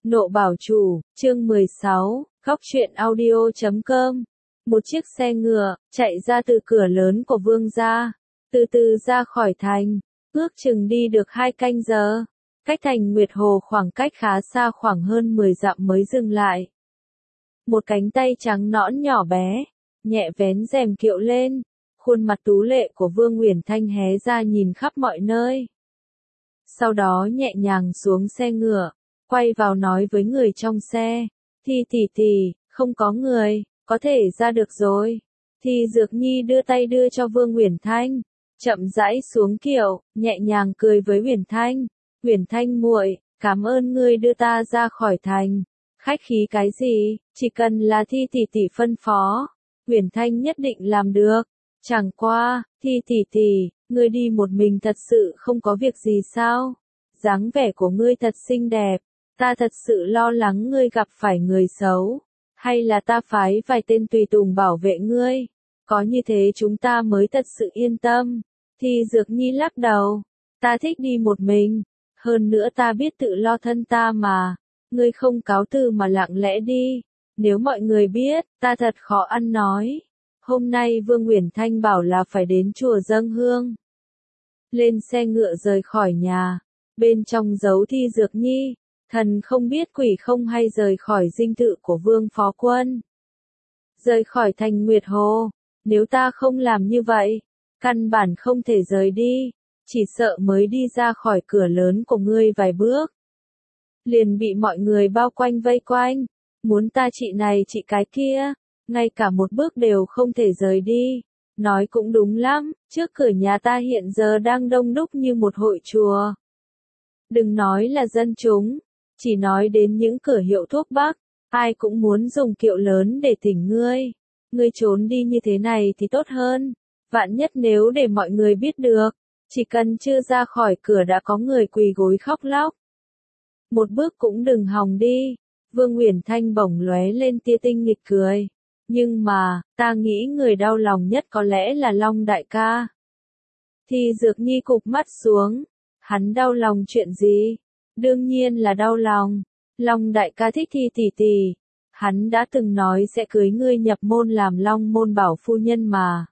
Nộ bảo chủ, chương 16, góc truyện audio.com. Một chiếc xe ngựa, chạy ra từ cửa lớn của vương gia, từ từ ra khỏi thành, ước chừng đi được 2 canh giờ. Cách thành Nguyệt Hồ khoảng cách khá xa, khoảng hơn 10 dặm mới dừng lại. Một cánh tay trắng nõn nhỏ bé, nhẹ vén rèm kiệu lên, khuôn mặt tú lệ của Vương Uyển Thanh hé ra nhìn khắp mọi nơi. Sau đó nhẹ nhàng xuống xe ngựa, quay vào nói với người trong xe, Thi tỷ, không có người, có thể ra được rồi. Thi Dược Nhi đưa tay đưa cho Vương Uyển Thanh, chậm rãi xuống kiệu, nhẹ nhàng cười với Uyển Thanh, Uyển Thanh muội, cảm ơn ngươi đưa ta ra khỏi thành. Khách khí cái gì, chỉ cần là Thi tỷ phân phó, Uyển Thanh nhất định làm được. Chẳng qua, Thi tỷ, ngươi đi một mình thật sự không có việc gì sao? Dáng vẻ của ngươi thật xinh đẹp, ta thật sự lo lắng ngươi gặp phải người xấu, hay là ta phái vài tên tùy tùng bảo vệ ngươi, có như thế chúng ta mới thật sự yên tâm. Thi Dược Nhi lắc đầu, ta thích đi một mình, hơn nữa ta biết tự lo thân ta mà, ngươi không cáo từ mà lặng lẽ đi, nếu mọi người biết, ta thật khó ăn nói. Hôm nay Vương Uyển Thanh bảo là phải đến chùa dâng hương. Lên xe ngựa rời khỏi nhà, bên trong giấu Thi Dược Nhi, thần không biết quỷ không hay rời khỏi dinh thự của Vương Phó Quân. Rời khỏi thành Nguyệt Hồ, nếu ta không làm như vậy, căn bản không thể rời đi, chỉ sợ mới đi ra khỏi cửa lớn của ngươi vài bước. Liền bị mọi người bao quanh vây quanh, muốn ta trị này trị cái kia, ngay cả một bước đều không thể rời đi. Nói cũng đúng lắm, trước cửa nhà ta hiện giờ đang đông đúc như một hội chùa. Đừng nói là dân chúng, chỉ nói đến những cửa hiệu thuốc bắc, ai cũng muốn dùng kiệu lớn để thỉnh ngươi. Ngươi trốn đi như thế này thì tốt hơn, vạn nhất nếu để mọi người biết được, chỉ cần chưa ra khỏi cửa đã có người quỳ gối khóc lóc. Một bước cũng đừng hòng đi. Vương Uyển Thanh bỗng lóe lên tia tinh nghịch cười. Nhưng mà, ta nghĩ người đau lòng nhất có lẽ là Long đại ca. Thi Dược Nhi cụp mắt xuống, hắn đau lòng chuyện gì? Đương nhiên là đau lòng. Long đại ca thích Thi tỷ, hắn đã từng nói sẽ cưới ngươi nhập môn làm Long môn bảo phu nhân mà.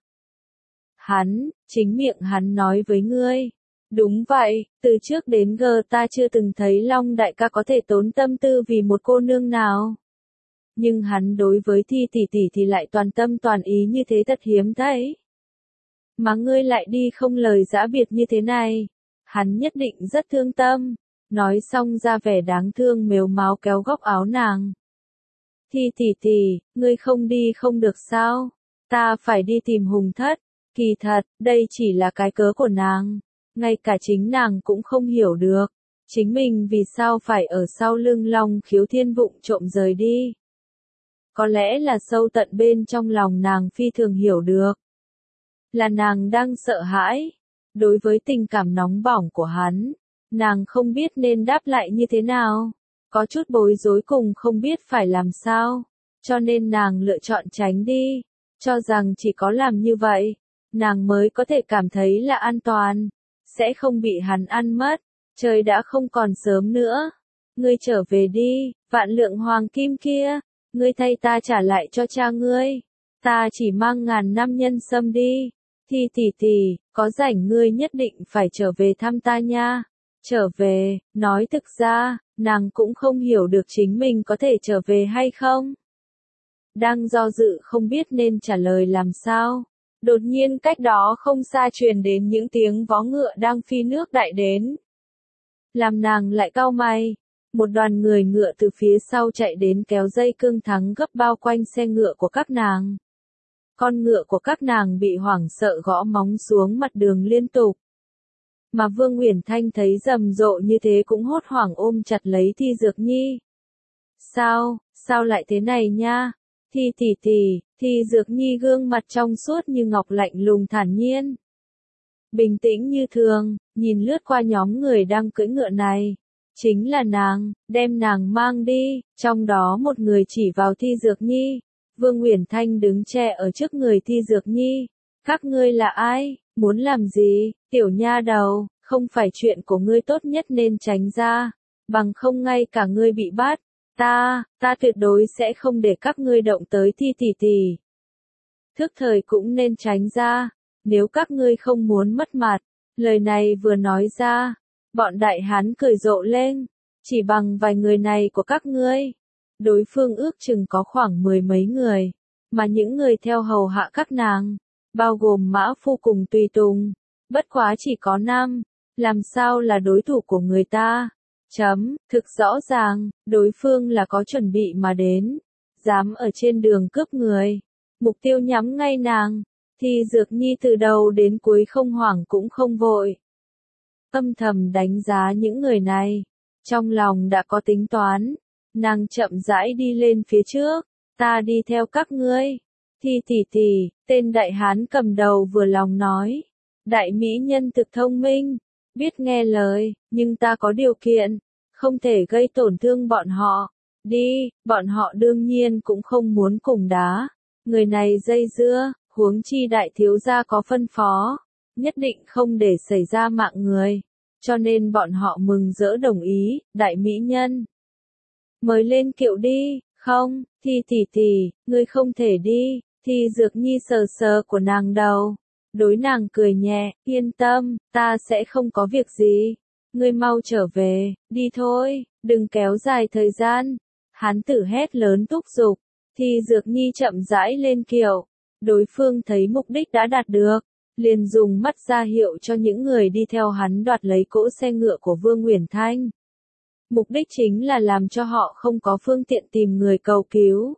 Chính miệng hắn nói với ngươi. Đúng vậy, từ trước đến giờ ta chưa từng thấy Long đại ca có thể tốn tâm tư vì một cô nương nào. Nhưng hắn đối với Thi tỷ thì lại toàn tâm toàn ý như thế thật hiếm thấy. Mà ngươi lại đi không lời giã biệt như thế này, hắn nhất định rất thương tâm. Nói xong ra vẻ đáng thương mếu máo kéo góc áo nàng. Thi tỷ, ngươi không đi không được sao? Ta phải đi tìm Hùng Thất. Kỳ thật, đây chỉ là cái cớ của nàng. Ngay cả chính nàng cũng không hiểu được. Chính mình vì sao phải ở sau lưng Long Khiếu Thiên vụng trộm rời đi. Có lẽ là sâu tận bên trong lòng nàng phi thường hiểu được. Là nàng đang sợ hãi. Đối với tình cảm nóng bỏng của hắn, nàng không biết nên đáp lại như thế nào. Có chút bối rối cùng không biết phải làm sao. Cho nên nàng lựa chọn tránh đi. Cho rằng chỉ có làm như vậy, nàng mới có thể cảm thấy là an toàn. Sẽ không bị hắn ăn mất. Trời đã không còn sớm nữa. Ngươi trở về đi, vạn lượng hoàng kim kia. Ngươi thay ta trả lại cho cha ngươi. Ta chỉ mang 1000 năm nhân sâm đi. Thi tỷ, có rảnh ngươi nhất định phải trở về thăm ta nha. Trở về, nói thực ra, nàng cũng không hiểu được chính mình có thể trở về hay không. Đang do dự không biết nên trả lời làm sao. Đột nhiên cách đó không xa truyền đến những tiếng vó ngựa đang phi nước đại đến. Làm nàng lại cau mày. Một đoàn người ngựa từ phía sau chạy đến kéo dây cương thắng gấp bao quanh xe ngựa của các nàng. Con ngựa của các nàng bị hoảng sợ gõ móng xuống mặt đường liên tục. Mà Vương Uyển Thanh thấy rầm rộ như thế cũng hốt hoảng ôm chặt lấy Thi Dược Nhi. Sao lại thế này nha? Thi tỷ, Thi Dược Nhi gương mặt trong suốt như ngọc lạnh lùng thản nhiên. Bình tĩnh như thường, nhìn lướt qua nhóm người đang cưỡi ngựa này. Chính là nàng, đem nàng mang đi, trong đó một người chỉ vào Thi Dược Nhi. Vương Uyển Thanh đứng che ở trước người Thi Dược Nhi. Các ngươi là ai, muốn làm gì, tiểu nha đầu, không phải chuyện của ngươi tốt nhất nên tránh ra. bằng không ngay cả ngươi bị bắt, ta tuyệt đối sẽ không để các ngươi động tới Thi tỷ tỷ. Thức thời cũng nên tránh ra, nếu các ngươi không muốn mất mặt. Lời này vừa nói ra, bọn đại hán cười rộ lên, chỉ bằng vài người này của các ngươi. Đối phương ước chừng có khoảng 10 mấy người, mà những người theo hầu hạ các nàng, bao gồm mã phu cùng tùy tùng, bất quá chỉ có 5, làm sao là đối thủ của người ta. Thực rõ ràng, đối phương là có chuẩn bị mà đến, dám ở trên đường cướp người, mục tiêu nhắm ngay nàng. Thi Dược Nhi từ đầu đến cuối không hoảng cũng không vội. Âm thầm đánh giá những người này, trong lòng đã có tính toán, nàng chậm rãi đi lên phía trước, ta đi theo các ngươi. Thi tỷ tỷ, tên đại hán cầm đầu vừa lòng nói, đại mỹ nhân thực thông minh, biết nghe lời, nhưng ta có điều kiện, không thể gây tổn thương bọn họ. Đi, bọn họ đương nhiên cũng không muốn cùng đá, người này dây dưa. Huống chi đại thiếu gia có phân phó, nhất định không để xảy ra mạng người, cho nên bọn họ mừng rỡ đồng ý. Đại mỹ nhân, mời lên kiệu đi. Không, Thi tỷ tỷ, ngươi không thể đi. Thi Dược Nhi sờ sờ của nàng đầu, đối nàng cười nhẹ, yên tâm, ta sẽ không có việc gì, ngươi mau trở về, đi thôi, đừng kéo dài thời gian. Hán tử hét lớn thúc giục, Thi Dược Nhi chậm rãi lên kiệu. Đối phương thấy mục đích đã đạt được, liền dùng mắt ra hiệu cho những người đi theo hắn đoạt lấy cỗ xe ngựa của Vương Uyển Thanh. Mục đích chính là làm cho họ không có phương tiện tìm người cầu cứu.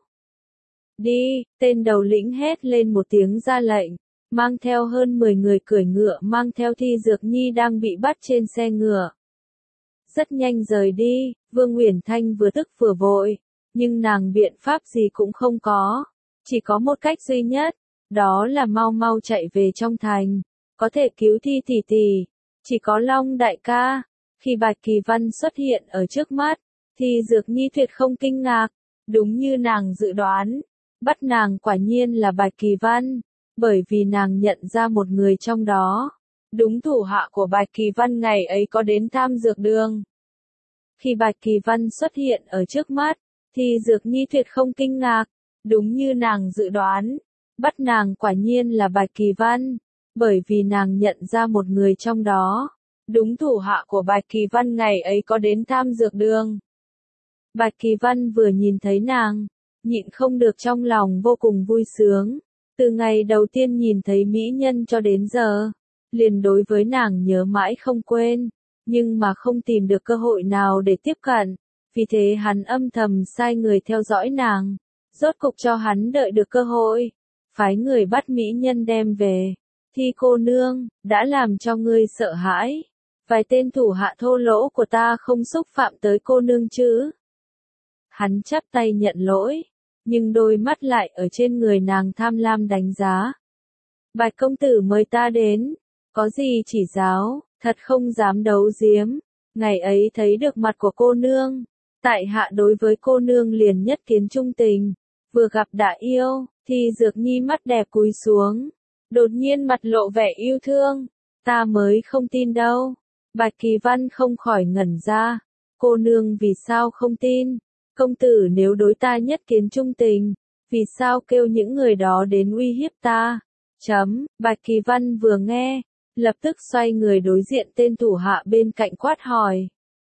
Đi, tên đầu lĩnh hét lên một tiếng ra lệnh, mang theo hơn 10 người cưỡi ngựa mang theo Thi Dược Nhi đang bị bắt trên xe ngựa. Rất nhanh rời đi, Vương Uyển Thanh vừa tức vừa vội, nhưng nàng biện pháp gì cũng không có. Chỉ có một cách duy nhất, đó là mau mau chạy về trong thành, có thể cứu Thi tỷ tỷ, chỉ có Long đại ca. Khi Bạch Kỳ Văn xuất hiện ở trước mắt, Thi Dược Nhi tuyệt không kinh ngạc, đúng như nàng dự đoán, bắt nàng quả nhiên là Bạch Kỳ Văn, bởi vì nàng nhận ra một người trong đó, đúng thủ hạ của Bạch Kỳ Văn ngày ấy có đến Tham Dược Đường. Khi Bạch Kỳ Văn xuất hiện ở trước mắt, Thi Dược Nhi tuyệt không kinh ngạc, đúng như nàng dự đoán, bắt nàng quả nhiên là Bạch Kỳ Văn, bởi vì nàng nhận ra một người trong đó, đúng thủ hạ của Bạch Kỳ Văn ngày ấy có đến Tham Dược Đường. Bạch Kỳ Văn vừa nhìn thấy nàng, nhịn không được trong lòng vô cùng vui sướng, từ ngày đầu tiên nhìn thấy mỹ nhân cho đến giờ, liền đối với nàng nhớ mãi không quên, nhưng mà không tìm được cơ hội nào để tiếp cận, vì thế hắn âm thầm sai người theo dõi nàng. Rốt cục cho hắn đợi được cơ hội, phái người bắt mỹ nhân đem về. Thi cô nương, đã làm cho ngươi sợ hãi. Vài tên thủ hạ thô lỗ của ta không xúc phạm tới cô nương chứ. Hắn chắp tay nhận lỗi, nhưng đôi mắt lại ở trên người nàng tham lam đánh giá. Bạch công tử mời ta đến, có gì chỉ giáo, thật không dám đấu giếm. Ngày ấy thấy được mặt của cô nương, tại hạ đối với cô nương liền nhất kiến trung tình. Vừa gặp đã yêu, Thi Dược Nhi mắt đẹp cúi xuống, đột nhiên mặt lộ vẻ yêu thương, ta mới không tin đâu. Bạch Kỳ Văn không khỏi ngẩn ra, cô nương vì sao không tin, công tử nếu đối ta nhất kiến trung tình, vì sao kêu những người đó đến uy hiếp ta. Bạch Kỳ Văn vừa nghe, lập tức xoay người đối diện tên thủ hạ bên cạnh quát hỏi.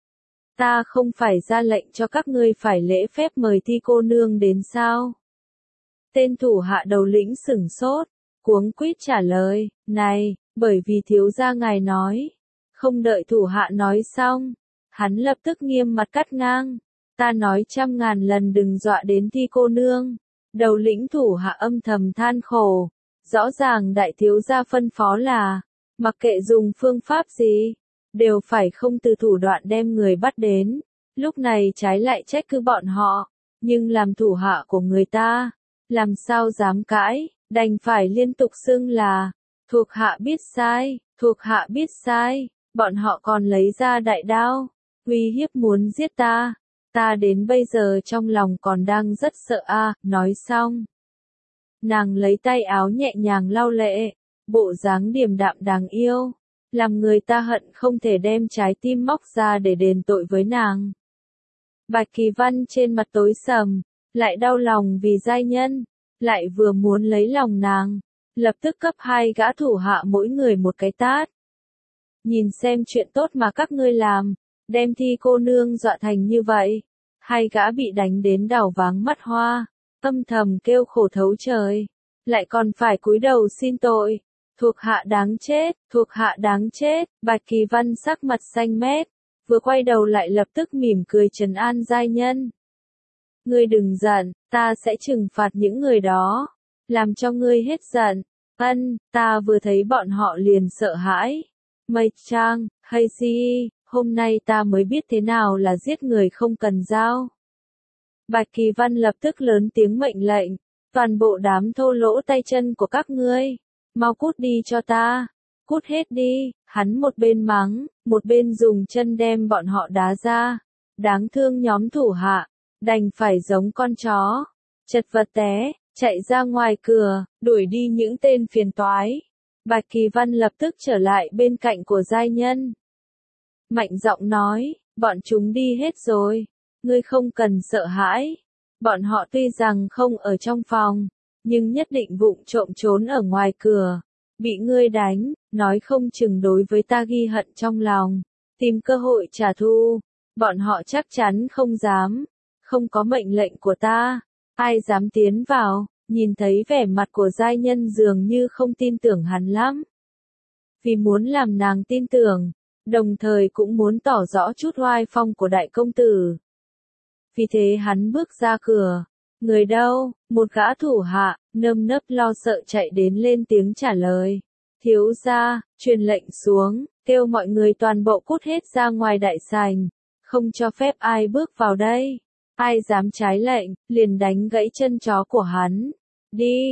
Ta không phải ra lệnh cho các ngươi phải lễ phép mời Thi cô nương đến sao? Tên thủ hạ đầu lĩnh sửng sốt, cuống quýt trả lời, này, bởi vì thiếu gia ngài nói. Không đợi thủ hạ nói xong, hắn lập tức nghiêm mặt cắt ngang, ta nói 100.000 lần đừng dọa đến Thi cô nương. Đầu lĩnh thủ hạ âm thầm than khổ, rõ ràng đại thiếu gia phân phó là, mặc kệ dùng phương pháp gì, đều phải không từ thủ đoạn đem người bắt đến, lúc này trái lại trách cứ bọn họ, nhưng làm thủ hạ của người ta, làm sao dám cãi, đành phải liên tục xưng là, thuộc hạ biết sai, thuộc hạ biết sai, bọn họ còn lấy ra đại đao, uy hiếp muốn giết ta, ta đến bây giờ trong lòng còn đang rất sợ nói xong. Nàng lấy tay áo nhẹ nhàng lau lệ, bộ dáng điềm đạm đáng yêu, làm người ta hận không thể đem trái tim móc ra để đền tội với nàng. Bạch Kỳ Văn trên mặt tối sầm, lại đau lòng vì giai nhân, lại vừa muốn lấy lòng nàng, lập tức cấp hai gã thủ hạ mỗi người một cái tát. Nhìn xem chuyện tốt mà các ngươi làm, đem Thi cô nương dọa thành như vậy. Hai gã bị đánh đến đảo váng mắt hoa, âm thầm kêu khổ thấu trời, lại còn phải cúi đầu xin tội. Thuộc hạ đáng chết, thuộc hạ đáng chết. Bạch Kỳ Văn sắc mặt xanh mét, vừa quay đầu lại lập tức mỉm cười trấn an giai nhân. Ngươi đừng giận, ta sẽ trừng phạt những người đó, làm cho ngươi hết giận. Ta vừa thấy bọn họ liền sợ hãi. Mây Trang, hay si, hôm nay ta mới biết thế nào là giết người không cần dao. Bạch Kỳ Văn lập tức lớn tiếng mệnh lệnh, toàn bộ đám thô lỗ tay chân của các ngươi, mau cút đi cho ta, cút hết đi. Hắn một bên mắng, một bên dùng chân đem bọn họ đá ra. Đáng thương nhóm thủ hạ, đành phải giống con chó, chật vật té, chạy ra ngoài cửa, đuổi đi những tên phiền toái. Bạch Kỳ Văn lập tức trở lại bên cạnh của giai nhân. Mạnh giọng nói, bọn chúng đi hết rồi, ngươi không cần sợ hãi. Bọn họ tuy rằng không ở trong phòng, nhưng nhất định vụng trộm trốn ở ngoài cửa. Bị ngươi đánh, nói không chừng đối với ta ghi hận trong lòng, tìm cơ hội trả thù. Bọn họ chắc chắn không dám, không có mệnh lệnh của ta, ai dám tiến vào. Nhìn thấy vẻ mặt của giai nhân dường như không tin tưởng hắn lắm. Vì muốn làm nàng tin tưởng, đồng thời cũng muốn tỏ rõ chút oai phong của đại công tử. Vì thế hắn bước ra cửa. Người đâu? Một gã thủ hạ, nơm nớp lo sợ chạy đến lên tiếng trả lời. Thiếu gia, truyền lệnh xuống, kêu mọi người toàn bộ cút hết ra ngoài đại sảnh, không cho phép ai bước vào đây. Ai dám trái lệnh, liền đánh gãy chân chó của hắn. Đi,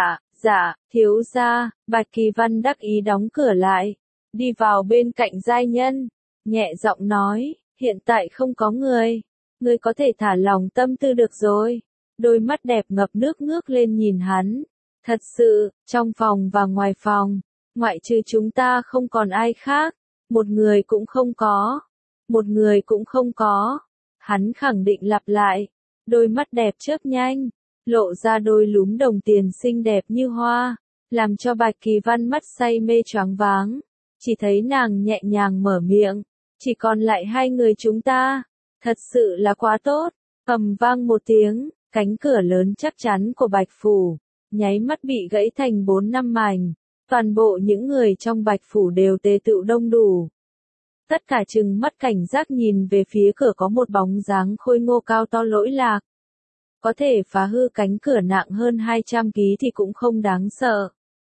dạ, thiếu gia. Bạch Kỳ Văn đắc ý đóng cửa lại, đi vào bên cạnh giai nhân, nhẹ giọng nói, hiện tại không có người, ngươi có thể thả lòng tâm tư được rồi. Đôi mắt đẹp ngập nước ngước lên nhìn hắn. Thật sự, trong phòng và ngoài phòng, ngoại trừ chúng ta không còn ai khác, một người cũng không có, một người cũng không có. Hắn khẳng định lặp lại, đôi mắt đẹp chớp nhanh, lộ ra đôi lúm đồng tiền xinh đẹp như hoa, làm cho Bạch Kỳ Văn mắt say mê choáng váng. Chỉ thấy nàng nhẹ nhàng mở miệng, chỉ còn lại hai người chúng ta, thật sự là quá tốt. Ầm vang một tiếng, cánh cửa lớn chắc chắn của Bạch Phủ, nháy mắt bị gãy thành 4-5 mảnh, toàn bộ những người trong Bạch Phủ đều tề tựu đông đủ. Tất cả trừng mắt cảnh giác nhìn về phía cửa có một bóng dáng khôi ngô cao to lỗi lạc. Có thể phá hư cánh cửa nặng hơn 200 kg thì cũng không đáng sợ.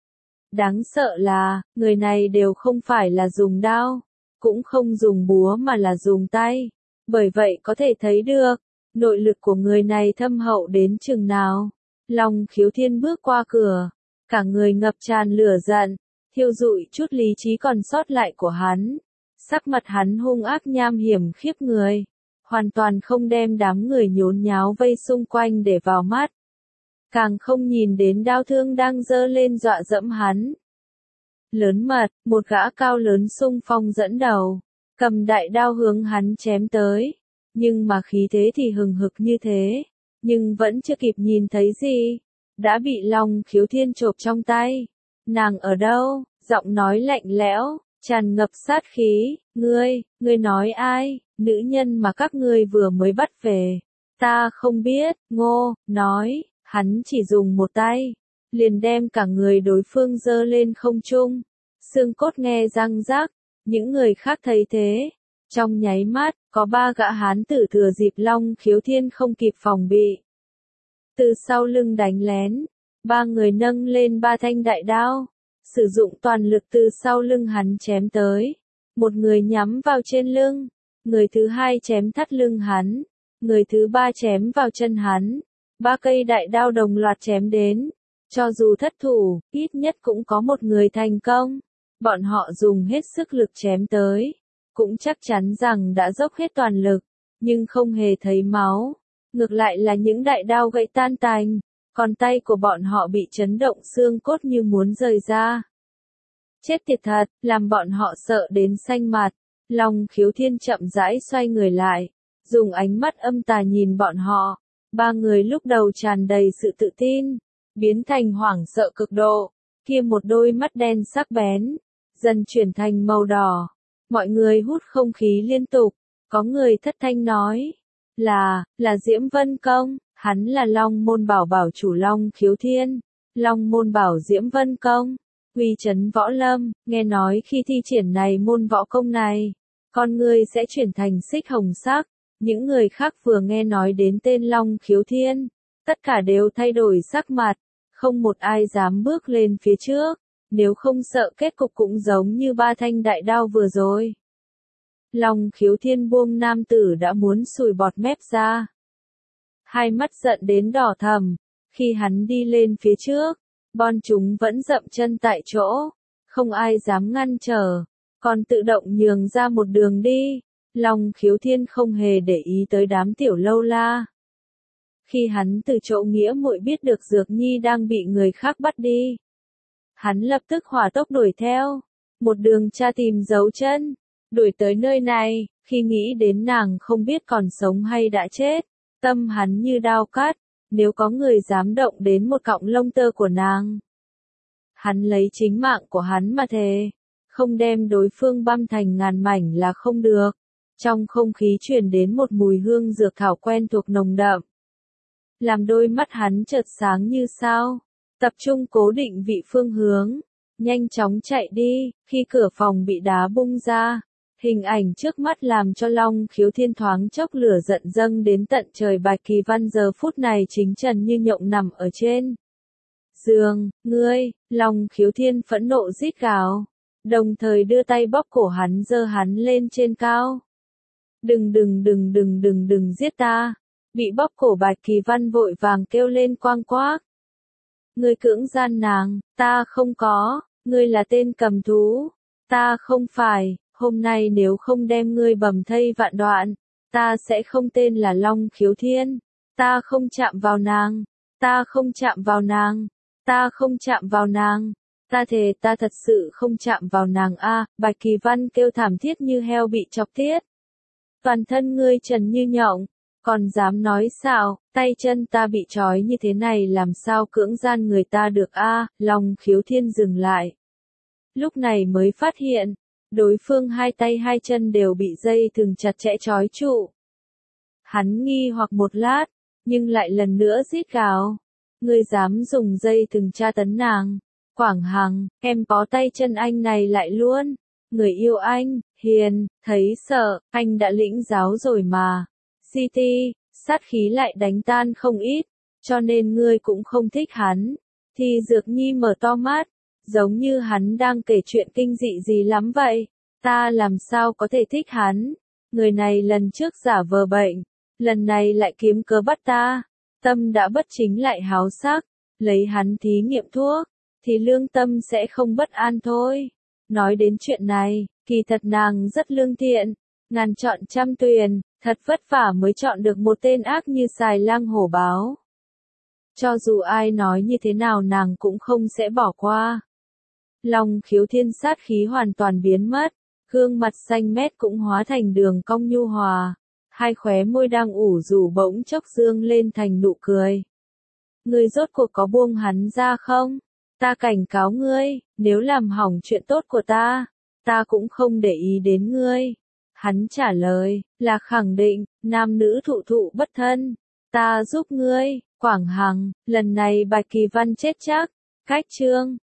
Đáng sợ là, người này đều không phải là dùng đao, cũng không dùng búa mà là dùng tay. Bởi vậy có thể thấy được, nội lực của người này thâm hậu đến chừng nào. Long Khiếu Thiên bước qua cửa, cả người ngập tràn lửa giận, thiêu rụi chút lý trí còn sót lại của hắn. Sắc mặt hắn hung ác nham hiểm khiếp người, hoàn toàn không đem đám người nhốn nháo vây xung quanh để vào mắt. Càng không nhìn đến đao thương đang giơ lên dọa dẫm hắn. Lớn mật, một gã cao lớn xung phong dẫn đầu, cầm đại đao hướng hắn chém tới. Nhưng mà khí thế thì hừng hực như thế, nhưng vẫn chưa kịp nhìn thấy gì, đã bị Long Khiếu Thiên chộp trong tay. Nàng ở đâu? Giọng nói lạnh lẽo, tràn ngập sát khí. Ngươi nói ai? Nữ nhân mà các ngươi vừa mới bắt về. Ta không biết. Ngô, nói, hắn chỉ dùng một tay, liền đem cả người đối phương giơ lên không trung. Xương cốt nghe răng rắc, những người khác thấy thế. Trong nháy mắt, có 3 gã hán tử thừa dịp Long Khiếu Thiên không kịp phòng bị. Từ sau lưng đánh lén, 3 người nâng lên 3 thanh đại đao, sử dụng toàn lực từ sau lưng hắn chém tới. Một người nhắm vào trên lưng, người thứ hai chém thắt lưng hắn, người thứ ba chém vào chân hắn. 3 cây đại đao đồng loạt chém đến. Cho dù thất thủ, ít nhất cũng có một người thành công. Bọn họ dùng hết sức lực chém tới, cũng chắc chắn rằng đã dốc hết toàn lực, nhưng không hề thấy máu. Ngược lại là những đại đao gãy tan tành, còn tay của bọn họ bị chấn động xương cốt như muốn rời ra. Chết tiệt thật, làm bọn họ sợ đến xanh mặt. Long Khiếu Thiên chậm rãi xoay người lại, dùng ánh mắt âm tà nhìn bọn họ. Ba người lúc đầu tràn đầy sự tự tin, biến thành hoảng sợ cực độ. Kia một đôi mắt đen sắc bén, dần chuyển thành màu đỏ. Mọi người hút không khí liên tục, có người thất thanh nói, là Diễm Vân Công, hắn là Long Môn Bảo bảo chủ Long Khiếu Thiên, Long Môn Bảo Diễm Vân Công, uy chấn võ lâm, nghe nói khi thi triển này môn võ công này, con người sẽ chuyển thành xích hồng sắc. Những người khác vừa nghe nói đến tên Long Khiếu Thiên, tất cả đều thay đổi sắc mặt, không một ai dám bước lên phía trước, nếu không sợ kết cục cũng giống như ba thanh đại đao vừa rồi. Long Khiếu Thiên buông nam tử đã muốn sùi bọt mép ra. Hai mắt giận đến đỏ thầm, khi hắn đi lên phía trước, bọn chúng vẫn dậm chân tại chỗ, không ai dám ngăn trở, còn tự động nhường ra một đường đi. Long Khiếu Thiên không hề để ý tới đám tiểu lâu la. Khi hắn từ chỗ nghĩa muội biết được Dược Nhi đang bị người khác bắt đi, hắn lập tức hỏa tốc đuổi theo, một đường tra tìm dấu chân, đuổi tới nơi này, khi nghĩ đến nàng không biết còn sống hay đã chết, tâm hắn như đao cắt, nếu có người dám động đến một cọng lông tơ của nàng. Hắn lấy chính mạng của hắn mà thề, không đem đối phương băm thành ngàn mảnh là không được. Trong không khí truyền đến một mùi hương dược thảo quen thuộc nồng đậm, làm đôi mắt hắn chợt sáng như sao, tập trung cố định vị phương hướng, nhanh chóng chạy đi. Khi cửa phòng bị đá bung ra, hình ảnh trước mắt làm cho Long Khiếu Thiên thoáng chốc lửa giận dâng đến tận trời. Bạch Kỳ Văn giờ phút này chính trần như nhộng nằm ở trên giường. Ngươi, Long Khiếu Thiên phẫn nộ rít gào, đồng thời đưa tay bóp cổ hắn, giơ hắn lên trên cao. Đừng giết ta. Bị bóp cổ Bạch Kỳ Văn vội vàng kêu lên quang quác. Ngươi cưỡng gian nàng, ta không có, ngươi là tên cầm thú, ta không phải, hôm nay nếu không đem ngươi bầm thây vạn đoạn, ta sẽ không tên là Long Khiếu Thiên, ta không chạm vào nàng, ta không chạm vào nàng, ta không chạm vào nàng, ta thề ta thật sự không chạm vào nàng a. Bạch Kỳ Văn kêu thảm thiết như heo bị chọc tiết. Toàn thân ngươi trần như nhộng, còn dám nói xạo, tay chân ta bị trói như thế này làm sao cưỡng gian người ta được a. Long Khiếu Thiên dừng lại. Lúc này mới phát hiện, đối phương hai tay hai chân đều bị dây thừng chặt chẽ trói trụ. Hắn nghi hoặc một lát, nhưng lại lần nữa rít gào. Ngươi dám dùng dây thừng tra tấn nàng. Quảng Hằng, em bó tay chân anh này lại luôn. Người yêu anh, hiền, thấy sợ, anh đã lĩnh giáo rồi mà. City, sát khí lại đánh tan không ít, cho nên ngươi cũng không thích hắn. Thì Dược Nhi mở to mắt, giống như hắn đang kể chuyện kinh dị gì lắm vậy. Ta làm sao có thể thích hắn? Người này lần trước giả vờ bệnh, lần này lại kiếm cớ bắt ta. Tâm đã bất chính lại háo sắc, lấy hắn thí nghiệm thuốc, thì lương tâm sẽ không bất an thôi. Nói đến chuyện này, kỳ thật nàng rất lương thiện, ngàn chọn trăm tuyển, thật vất vả mới chọn được một tên ác như xài lang hổ báo. Cho dù ai nói như thế nào nàng cũng không sẽ bỏ qua. Long Khiếu Thiên sát khí hoàn toàn biến mất, gương mặt xanh mét cũng hóa thành đường cong nhu hòa, hai khóe môi đang ủ rũ bỗng chốc dương lên thành nụ cười. Ngươi rốt cuộc có buông hắn ra không? Ta cảnh cáo ngươi, nếu làm hỏng chuyện tốt của ta cũng không để ý đến ngươi. Hắn trả lời, là khẳng định, nam nữ thụ thụ bất thân. Ta giúp ngươi, Quảng Hằng, lần này Bạch Kỳ Văn chết chắc. Cách chương